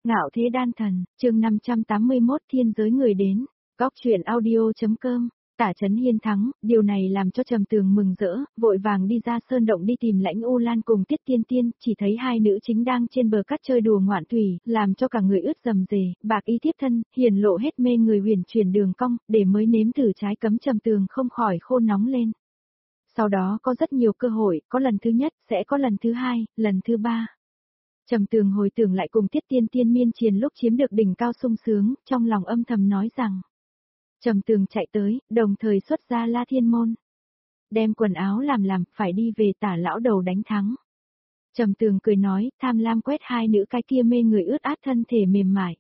Ngạo thế đan thần, chương 581 thiên giới người đến, góc chuyện audio.com. Tả Chấn Hiên thắng, điều này làm cho Trầm Tường mừng rỡ, vội vàng đi ra sơn động đi tìm Lãnh U Lan cùng Tiết Tiên Tiên, chỉ thấy hai nữ chính đang trên bờ cát chơi đùa ngoạn thủy, làm cho cả người ướt rầm rề, bạc y tiếp thân, hiển lộ hết mê người huyền chuyển đường cong, để mới nếm thử trái cấm Trầm Tường không khỏi khô nóng lên. Sau đó có rất nhiều cơ hội, có lần thứ nhất, sẽ có lần thứ hai, lần thứ ba. Trầm Tường hồi tưởng lại cùng Tiết Tiên Tiên miên triền lúc chiếm được đỉnh cao sung sướng, trong lòng âm thầm nói rằng. Trầm Tường chạy tới, đồng thời xuất ra La Thiên Môn. Đem quần áo làm, phải đi về Tả lão đầu đánh thắng. Trầm Tường cười nói, tham lam quét hai nữ cái kia mê người ướt át thân thể mềm mại.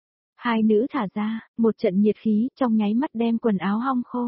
Hai nữ thả ra, một trận nhiệt khí, trong nháy mắt đem quần áo hong khô.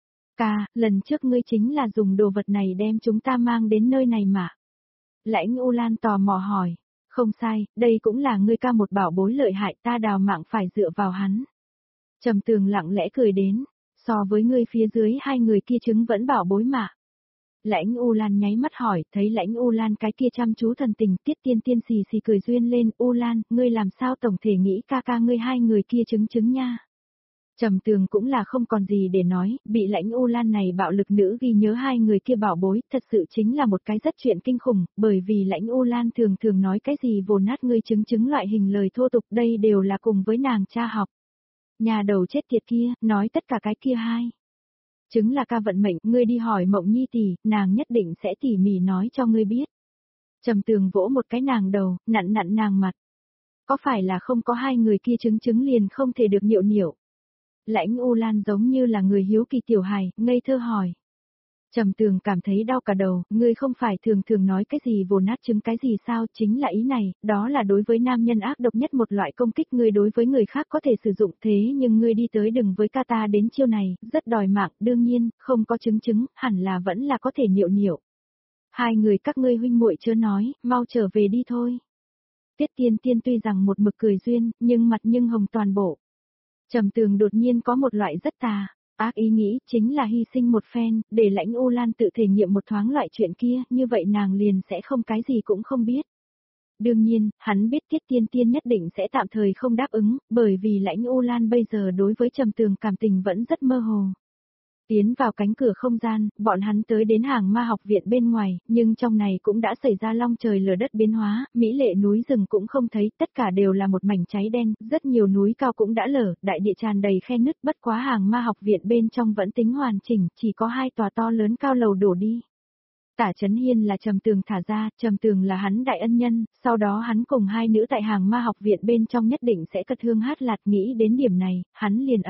Ca, lần trước ngươi chính là dùng đồ vật này đem chúng ta mang đến nơi này mà. Lãnh U Lan tò mò hỏi. Không sai, đây cũng là ngươi ca một bảo bối lợi hại, ta đào mạng phải dựa vào hắn. Trầm Tường lặng lẽ cười đến, so với ngươi phía dưới hai người kia chứng vẫn bảo bối mà. Lãnh U Lan nháy mắt hỏi, thấy Lãnh U Lan cái kia chăm chú thần tình, Tiết Tiên Tiên xì xì cười duyên lên, U Lan, ngươi làm sao tổng thể nghĩ ca ngươi hai người kia chứng nha. Trầm Tường cũng là không còn gì để nói, bị Lãnh U Lan này bạo lực nữ ghi nhớ hai người kia bảo bối, thật sự chính là một cái rất chuyện kinh khủng, bởi vì Lãnh U Lan thường nói cái gì vồ nát ngươi chứng loại hình lời thô tục, đây đều là cùng với nàng cha học. Nhà đầu chết tiệt kia, nói tất cả cái kia hai. Chứng là ca vận mệnh, ngươi đi hỏi Mộng Nhi tỷ, nàng nhất định sẽ tỉ mỉ nói cho ngươi biết. Trầm Tường vỗ một cái nàng đầu, nặn nàng mặt. Có phải là không có hai người kia chứng liền không thể được nhiệu. Lãnh U Lan giống như là người hiếu kỳ tiểu hài, ngây thơ hỏi. Trầm Tường cảm thấy đau cả đầu, ngươi không phải thường nói cái gì vồ nát chứng cái gì sao, chính là ý này, đó là đối với nam nhân ác độc nhất một loại công kích ngươi đối với người khác có thể sử dụng thế nhưng ngươi đi tới đừng với ca ta đến chiêu này, rất đòi mạng, đương nhiên, không có chứng, hẳn là vẫn là có thể nhiệu. Hai người các ngươi huynh muội chớ nói, mau trở về đi thôi. Tiết Tiên Tiên tuy rằng một mực cười duyên, nhưng mặt nhưng hồng toàn bộ. Trầm Tường đột nhiên có một loại rất ác ý nghĩ, chính là hy sinh một phen, để Lãnh U Lan tự thể nghiệm một thoáng loại chuyện kia, như vậy nàng liền sẽ không cái gì cũng không biết. Đương nhiên, hắn biết Tiết Tiên Tiên nhất định sẽ tạm thời không đáp ứng, bởi vì Lãnh U Lan bây giờ đối với Trầm Tường cảm tình vẫn rất mơ hồ. Tiến vào cánh cửa không gian, bọn hắn tới đến Hàng Ma học viện bên ngoài, nhưng trong này cũng đã xảy ra long trời lở đất biến hóa, mỹ lệ núi rừng cũng không thấy, tất cả đều là một mảnh cháy đen, rất nhiều núi cao cũng đã lở, đại địa tràn đầy khe nứt, bất quá Hàng Ma học viện bên trong vẫn tính hoàn chỉnh, chỉ có hai tòa to lớn cao lầu đổ đi. Tả Chấn Hiên là Trầm Tường thả ra, Trầm Tường là hắn đại ân nhân, sau đó hắn cùng hai nữ tại Hàng Ma học viện bên trong nhất định sẽ cất hương hát lạt, nghĩ đến điểm này, hắn liền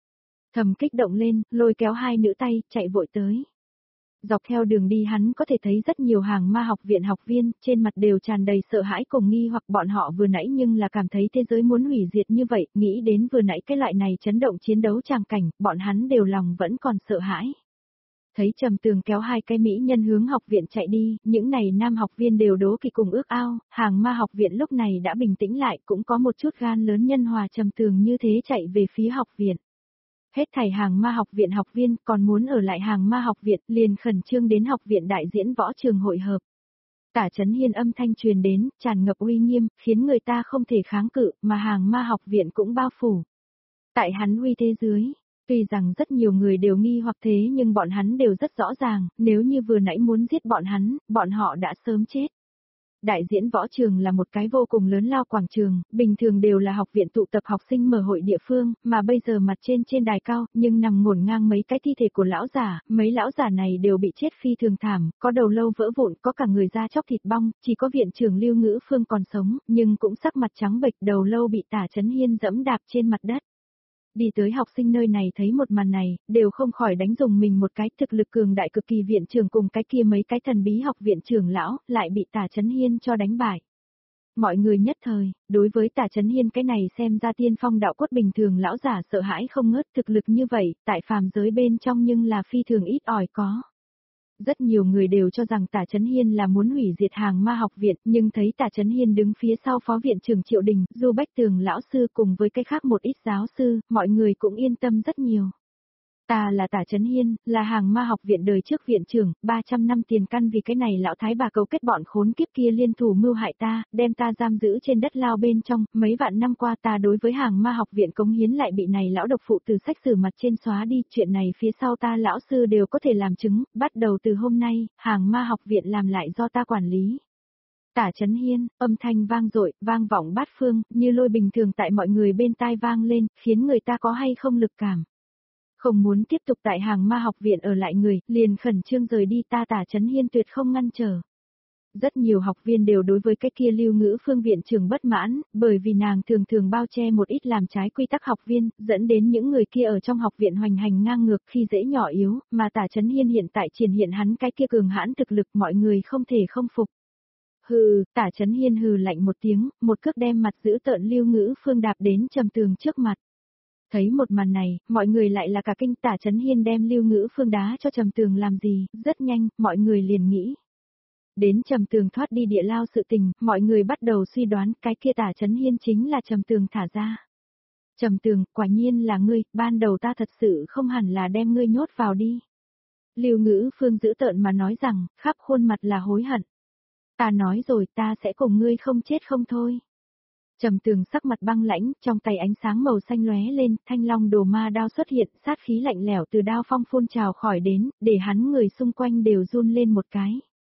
thầm kích động lên, lôi kéo hai nữ tay, chạy vội tới. Dọc theo đường đi hắn có thể thấy rất nhiều Hàng Ma học viện học viên, trên mặt đều tràn đầy sợ hãi cùng nghi hoặc bọn họ vừa nãy nhưng là cảm thấy thế giới muốn hủy diệt như vậy, nghĩ đến vừa nãy cái loại này chấn động chiến đấu tràng cảnh, bọn hắn đều lòng vẫn còn sợ hãi. Thấy Trầm Tường kéo hai cái mỹ nhân hướng học viện chạy đi, những này nam học viên đều đố kỵ cùng ước ao, Hàng Ma học viện lúc này đã bình tĩnh lại, cũng có một chút gan lớn nhân hòa Trầm Tường như thế chạy về phía học viện. Hết thảy Hàng Ma học viện học viên còn muốn ở lại Hàng Ma học viện liền khẩn trương đến học viện đại diễn võ trường hội hợp. Tả Chấn Hiên âm thanh truyền đến, tràn ngập uy nghiêm, khiến người ta không thể kháng cự, mà Hàng Ma học viện cũng bao phủ. Tại hắn uy thế dưới, tuy rằng rất nhiều người đều nghi hoặc thế nhưng bọn hắn đều rất rõ ràng, nếu như vừa nãy muốn giết bọn họ đã sớm chết. Đại diễn võ trường là một cái vô cùng lớn lao quảng trường, bình thường đều là học viện tụ tập học sinh mở hội địa phương, mà bây giờ mặt trên đài cao, nhưng nằm ngổn ngang mấy cái thi thể của lão giả, mấy lão giả này đều bị chết phi thường thảm, có đầu lâu vỡ vụn, có cả người da chóc thịt bong, chỉ có viện trưởng Lưu Ngữ Phương còn sống, nhưng cũng sắc mặt trắng bệch, đầu lâu bị Tả Chấn Hiên dẫm đạp trên mặt đất. Đi tới học sinh nơi này thấy một màn này, đều không khỏi đánh dùng mình một cái, thực lực cường đại cực kỳ viện trưởng cùng cái kia mấy cái thần bí học viện trưởng lão, lại bị Tả Chấn Hiên cho đánh bại. Mọi người nhất thời, đối với Tả Chấn Hiên cái này xem ra tiên phong đạo cốt bình thường lão giả sợ hãi không ngớt, thực lực như vậy, tại phàm giới bên trong nhưng là phi thường ít ỏi có. Rất nhiều người đều cho rằng Tả Chấn Hiên là muốn hủy diệt Hàng Ma học viện, nhưng thấy Tả Chấn Hiên đứng phía sau phó viện trưởng Triệu Đình, Du Bách Tường lão sư cùng với cái khác một ít giáo sư, mọi người cũng yên tâm rất nhiều. Ta là Tả Chấn Hiên, là Hàng Ma học viện đời trước viện trưởng, 300 năm tiền căn vì cái này lão thái bà cấu kết bọn khốn kiếp kia liên thủ mưu hại ta, đem ta giam giữ trên đất lao bên trong, mấy vạn năm qua ta đối với Hàng Ma học viện cống hiến lại bị này lão độc phụ từ sách sử mặt trên xóa đi, chuyện này phía sau ta lão sư đều có thể làm chứng, bắt đầu từ hôm nay, Hàng Ma học viện làm lại do ta quản lý. Tả Chấn Hiên, âm thanh vang dội, vang vọng bát phương, như lôi bình thường tại mọi người bên tai vang lên, khiến người ta có hay không lực cảm. Không muốn tiếp tục tại Hàng Ma học viện ở lại người, liền khẩn trương rời đi, ta Tả Chấn Hiên tuyệt không ngăn trở. Rất nhiều học viên đều đối với cái kia Lưu Ngữ Phương viện trưởng bất mãn, bởi vì nàng thường thường bao che một ít làm trái quy tắc học viên, dẫn đến những người kia ở trong học viện hoành hành ngang ngược khi dễ nhỏ yếu, mà Tả Chấn Hiên hiện tại triển hiện hắn cái kia cường hãn thực lực, mọi người không thể không phục. Hừ, Tả Chấn Hiên hừ lạnh một tiếng, một cước đem mặt giữ tợn Lưu Ngữ Phương đạp đến Trầm Tường trước mặt. Thấy một màn này, mọi người lại là cả kinh. Tả Chấn Hiên đem Lưu Ngữ Phương đá cho Trầm Tường làm gì, rất nhanh, mọi người liền nghĩ. Đến Trầm Tường thoát đi địa lao sự tình, mọi người bắt đầu suy đoán cái kia Tả Chấn Hiên chính là Trầm Tường thả ra. Trầm Tường, quả nhiên là ngươi, ban đầu ta thật sự không hẳn là đem ngươi nhốt vào đi. Lưu Ngữ Phương giữ tợn mà nói rằng, khắp khuôn mặt là hối hận. Ta nói rồi, ta sẽ cùng ngươi không chết không thôi. Trầm Tường sắc mặt băng lãnh, trong tay ánh sáng màu xanh lóe lên, thanh long đồ ma đao xuất hiện, sát khí lạnh lẽo từ đao phong phun trào khỏi đến, để hắn người xung quanh đều run lên một cái.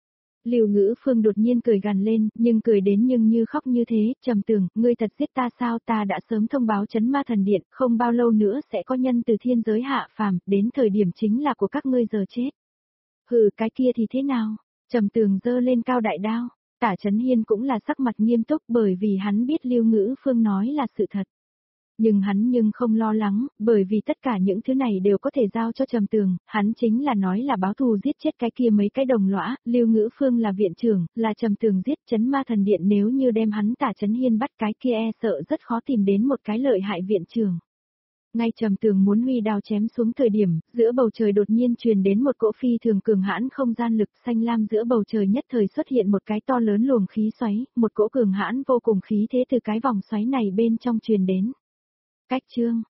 Lưu Ngữ Phương đột nhiên cười gằn lên, nhưng cười đến nhưng như khóc như thế, Trầm Tường, ngươi thật giết ta sao? Ta đã sớm thông báo Chấn Ma Thần Điện, không bao lâu nữa sẽ có nhân từ thiên giới hạ phàm, đến thời điểm chính là của các ngươi giờ chết. Hừ, cái kia thì thế nào? Trầm Tường giơ lên cao đại đao. Tả Chấn Hiên cũng là sắc mặt nghiêm túc bởi vì hắn biết Lưu Ngữ Phương nói là sự thật. Nhưng hắn không lo lắng, bởi vì tất cả những thứ này đều có thể giao cho Trầm Tường, hắn chính là nói là báo thù giết chết cái kia mấy cái đồng lõa, Lưu Ngữ Phương là viện trưởng, là Trầm Tường giết. Chấn Ma Thần Điện nếu như đem hắn Tả Chấn Hiên bắt cái kia sợ rất khó tìm đến một cái lợi hại viện trưởng. Ngay Trầm Tường muốn huy đao chém xuống thời điểm, giữa bầu trời đột nhiên truyền đến một cỗ phi thường cường hãn không gian lực xanh lam, giữa bầu trời nhất thời xuất hiện một cái to lớn luồng khí xoáy, một cỗ cường hãn vô cùng khí thế từ cái vòng xoáy này bên trong truyền đến. Cách chương